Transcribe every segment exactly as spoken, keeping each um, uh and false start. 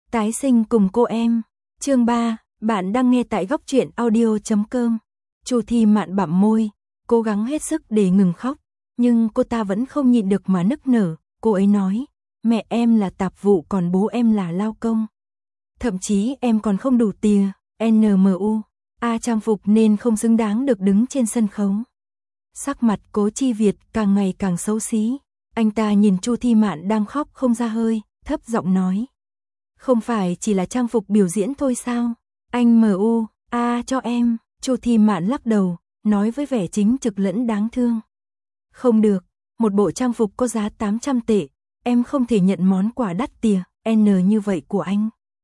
Tái sinh cùng cô em. Chương ba, bạn đang nghe tại góc truyện audio chấm com. Chu Thi Mạn bặm môi, cố gắng hết sức để ngừng khóc, nhưng cô ta vẫn không nhịn được mà nức nở. Cô ấy nói, mẹ em là tạp vụ còn bố em là lao công. Thậm chí em còn không đủ tiền, en em u, a trang phục nên không xứng đáng được đứng trên sân khấu. Sắc mặt Cố Chi Việt càng ngày càng xấu xí. Anh ta nhìn Chu Thi Mạn đang khóc không ra hơi, thấp giọng nói. Không phải chỉ là trang phục biểu diễn thôi sao? Anh em u, a cho em. Chu Thi Mạn lắc đầu, nói với vẻ chính trực lẫn đáng thương. Không được, một bộ trang phục có giá tám trăm tệ, em không thể nhận món quà đắt tiền, N như vậy của anh.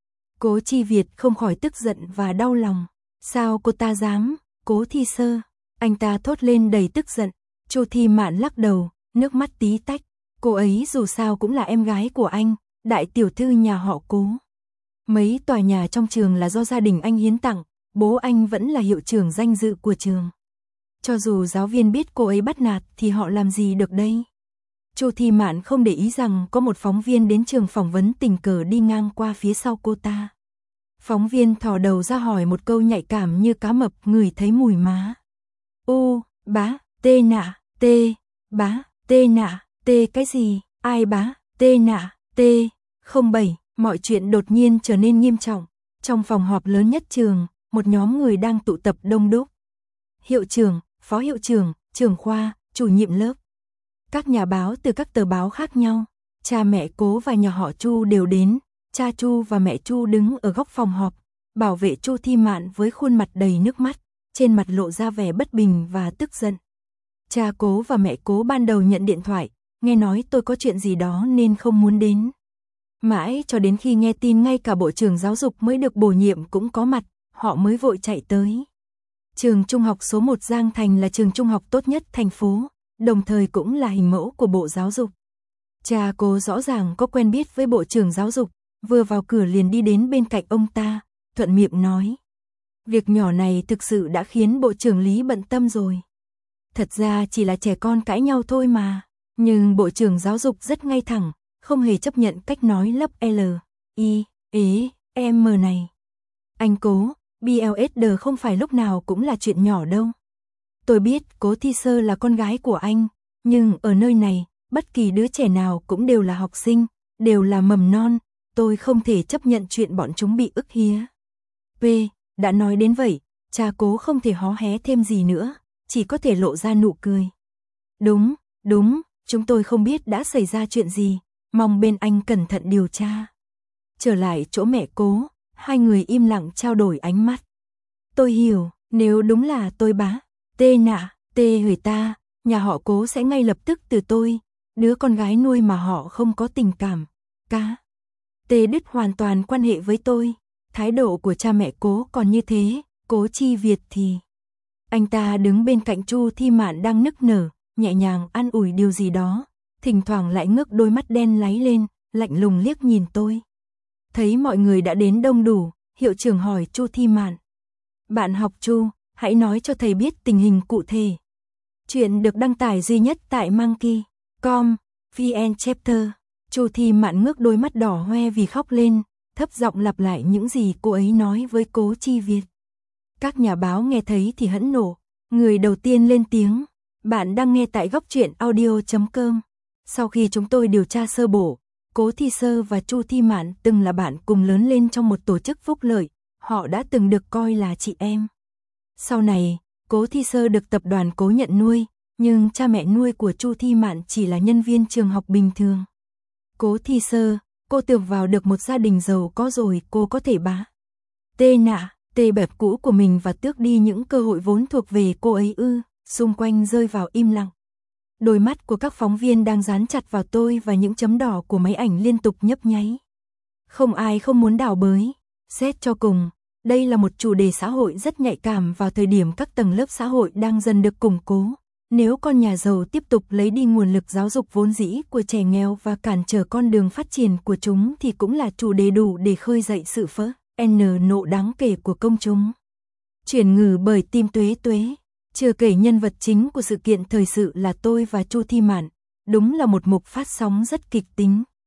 Cố Chi Việt không khỏi tức giận và đau lòng. Sao cô ta dám? Cố Thi Sơ. Anh ta thốt lên đầy tức giận. Chu Thi Mạn lắc đầu, nước mắt tí tách. Cô ấy dù sao cũng là em gái của anh, đại tiểu thư nhà họ Cố. Mấy tòa nhà trong trường là do gia đình anh hiến tặng, bố anh vẫn là hiệu trưởng danh dự của trường. Cho dù giáo viên biết cô ấy bắt nạt thì họ làm gì được đây? Chu Thi Mạn không để ý rằng có một phóng viên đến trường phỏng vấn tình cờ đi ngang qua phía sau cô ta. Phóng viên thò đầu ra hỏi một câu nhạy cảm như cá mập ngửi thấy mùi má. U, bá, tê nạ, tê, bá, tê nạ, tê cái gì, ai bá, tê nạ, tê, không bảy, mọi chuyện đột nhiên trở nên nghiêm trọng. Trong phòng họp lớn nhất trường, một nhóm người đang tụ tập đông đúc. Hiệu trưởng, phó hiệu trưởng, trưởng khoa, chủ nhiệm lớp. Các nhà báo từ các tờ báo khác nhau, cha mẹ Cố và nhà họ Chu đều đến. Cha Chu và mẹ Chu đứng ở góc phòng họp, bảo vệ Chu Thi Mạn với khuôn mặt đầy nước mắt, trên mặt lộ ra vẻ bất bình và tức giận. Cha Cố và mẹ Cố ban đầu nhận điện thoại, nghe nói tôi có chuyện gì đó nên không muốn đến. Mãi cho đến khi nghe tin ngay cả Bộ trưởng Giáo dục mới được bổ nhiệm cũng có mặt, họ mới vội chạy tới. Trường trung học số một Giang Thành là trường trung học tốt nhất thành phố, đồng thời cũng là hình mẫu của Bộ Giáo dục. Cha Cố rõ ràng có quen biết với Bộ trưởng Giáo dục, vừa vào cửa liền đi đến bên cạnh ông ta, thuận miệng nói. Việc nhỏ này thực sự đã khiến Bộ trưởng Lý bận tâm rồi. Thật ra chỉ là trẻ con cãi nhau thôi mà, nhưng Bộ trưởng Giáo dục rất ngay thẳng, không hề chấp nhận cách nói lấp L, I, E, M này. Anh Cố, bê lờ ét đê không phải lúc nào cũng là chuyện nhỏ đâu. Tôi biết Cố Thi Sơ là con gái của anh, nhưng ở nơi này, bất kỳ đứa trẻ nào cũng đều là học sinh, đều là mầm non. Tôi không thể chấp nhận chuyện bọn chúng bị ức hía. P, đã nói đến vậy, cha Cố không thể hó hé thêm gì nữa, chỉ có thể lộ ra nụ cười. Đúng, đúng, chúng tôi không biết đã xảy ra chuyện gì, mong bên anh cẩn thận điều tra. Trở lại chỗ mẹ Cố, hai người im lặng trao đổi ánh mắt. Tôi hiểu, nếu đúng là tôi bá, tê nạ, tê người ta, nhà họ Cố sẽ ngay lập tức từ tôi, đứa con gái nuôi mà họ không có tình cảm, cá. Tê đứt hoàn toàn quan hệ với tôi. Thái độ của cha mẹ Cố còn như thế, Cố Chi Việt thì. Anh ta đứng bên cạnh Chu Thi Mạn đang nức nở, nhẹ nhàng an ủi điều gì đó, thỉnh thoảng lại ngước đôi mắt đen láy lên, lạnh lùng liếc nhìn tôi. Thấy mọi người đã đến đông đủ, hiệu trưởng hỏi Chu Thi Mạn. Bạn học Chu, hãy nói cho thầy biết tình hình cụ thể. Chuyện được đăng tải duy nhất tại Monkey chấm com, vn chapter. Chu Thi Mạn ngước đôi mắt đỏ hoe vì khóc lên, thấp giọng lặp lại những gì cô ấy nói với Cố Chi Việt. Các nhà báo nghe thấy thì hẫn nộ, người đầu tiên lên tiếng, bạn đang nghe tại góc truyện audio chấm com. Sau khi chúng tôi điều tra sơ bộ, Cố Thi Sơ và Chu Thi Mạn từng là bạn cùng lớn lên trong một tổ chức phúc lợi, họ đã từng được coi là chị em. Sau này, Cố Thi Sơ được tập đoàn Cố nhận nuôi, nhưng cha mẹ nuôi của Chu Thi Mạn chỉ là nhân viên trường học bình thường. Cố Thi Sơ, cô tưởng vào được một gia đình giàu có rồi cô có thể bá. Tê nạ, tê bẹp cũ của mình và tước đi những cơ hội vốn thuộc về cô ấy ư, xung quanh rơi vào im lặng. Đôi mắt của các phóng viên đang dán chặt vào tôi và những chấm đỏ của máy ảnh liên tục nhấp nháy. Không ai không muốn đào bới. Xét cho cùng, đây là một chủ đề xã hội rất nhạy cảm vào thời điểm các tầng lớp xã hội đang dần được củng cố. Nếu con nhà giàu tiếp tục lấy đi nguồn lực giáo dục vốn dĩ của trẻ nghèo và cản trở con đường phát triển của chúng thì cũng là chủ đề đủ để khơi dậy sự phẫn nộ đáng kể của công chúng. Chuyển ngữ bởi Tim Tuế Tuế, chưa kể nhân vật chính của sự kiện thời sự là tôi và Chu Thi Mạn, đúng là một mục phát sóng rất kịch tính.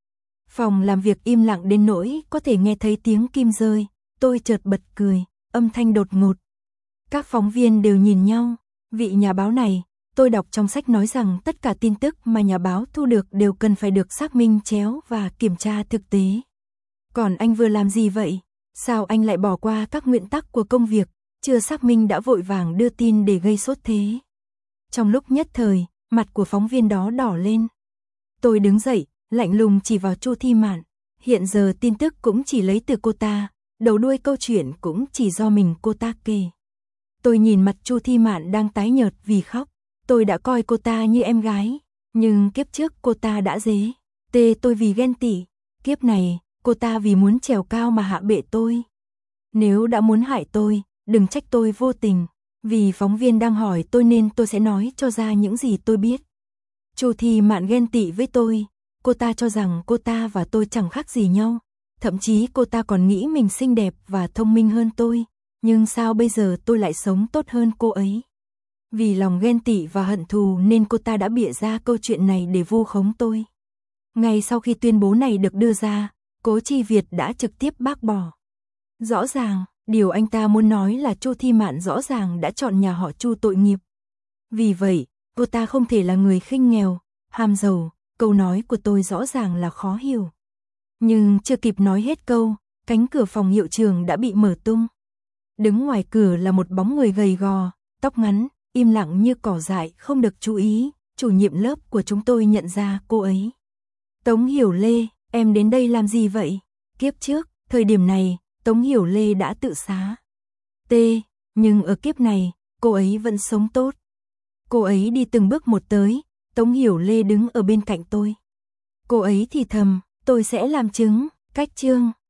Phòng làm việc im lặng đến nỗi có thể nghe thấy tiếng kim rơi, tôi chợt bật cười, âm thanh đột ngột. Các phóng viên đều nhìn nhau, vị nhà báo này, tôi đọc trong sách nói rằng tất cả tin tức mà nhà báo thu được đều cần phải được xác minh chéo và kiểm tra thực tế. Còn anh vừa làm gì vậy? Sao anh lại bỏ qua các nguyên tắc của công việc, chưa xác minh đã vội vàng đưa tin để gây sốt thế? Trong lúc nhất thời, mặt của phóng viên đó đỏ lên. Tôi đứng dậy, lạnh lùng chỉ vào Chu Thi Mạn. Hiện giờ tin tức cũng chỉ lấy từ cô ta, đầu đuôi câu chuyện cũng chỉ do mình cô ta kể. Tôi nhìn mặt Chu Thi Mạn đang tái nhợt vì khóc. Tôi đã coi cô ta như em gái, nhưng kiếp trước cô ta đã dế. Tê tôi vì ghen tị. Kiếp này, cô ta vì muốn trèo cao mà hạ bệ tôi. Nếu đã muốn hại tôi, đừng trách tôi vô tình. Vì phóng viên đang hỏi tôi nên tôi sẽ nói cho ra những gì tôi biết. Chu Thi Mạn ghen tị với tôi. Cô ta cho rằng cô ta và tôi chẳng khác gì nhau. Thậm chí cô ta còn nghĩ mình xinh đẹp và thông minh hơn tôi. Nhưng sao bây giờ tôi lại sống tốt hơn cô ấy? Vì lòng ghen tị và hận thù nên cô ta đã bịa ra câu chuyện này để vu khống tôi. Ngay sau khi tuyên bố này được đưa ra, Cố Chi Việt đã trực tiếp bác bỏ. Rõ ràng, điều anh ta muốn nói là Chu Thi Mạn rõ ràng đã chọn nhà họ Chu tội nghiệp. Vì vậy, cô ta không thể là người khinh nghèo, ham giàu, câu nói của tôi rõ ràng là khó hiểu. Nhưng chưa kịp nói hết câu, cánh cửa phòng hiệu trưởng đã bị mở tung. Đứng ngoài cửa là một bóng người gầy gò, tóc ngắn, im lặng như cỏ dại không được chú ý, chủ nhiệm lớp của chúng tôi nhận ra cô ấy. Tống Hiểu Lê, em đến đây làm gì vậy? Kiếp trước, thời điểm này, Tống Hiểu Lê đã tự xá. T, nhưng ở kiếp này, cô ấy vẫn sống tốt. Cô ấy đi từng bước một tới, Tống Hiểu Lê đứng ở bên cạnh tôi. Cô ấy thì thầm, tôi sẽ làm chứng, cách chương.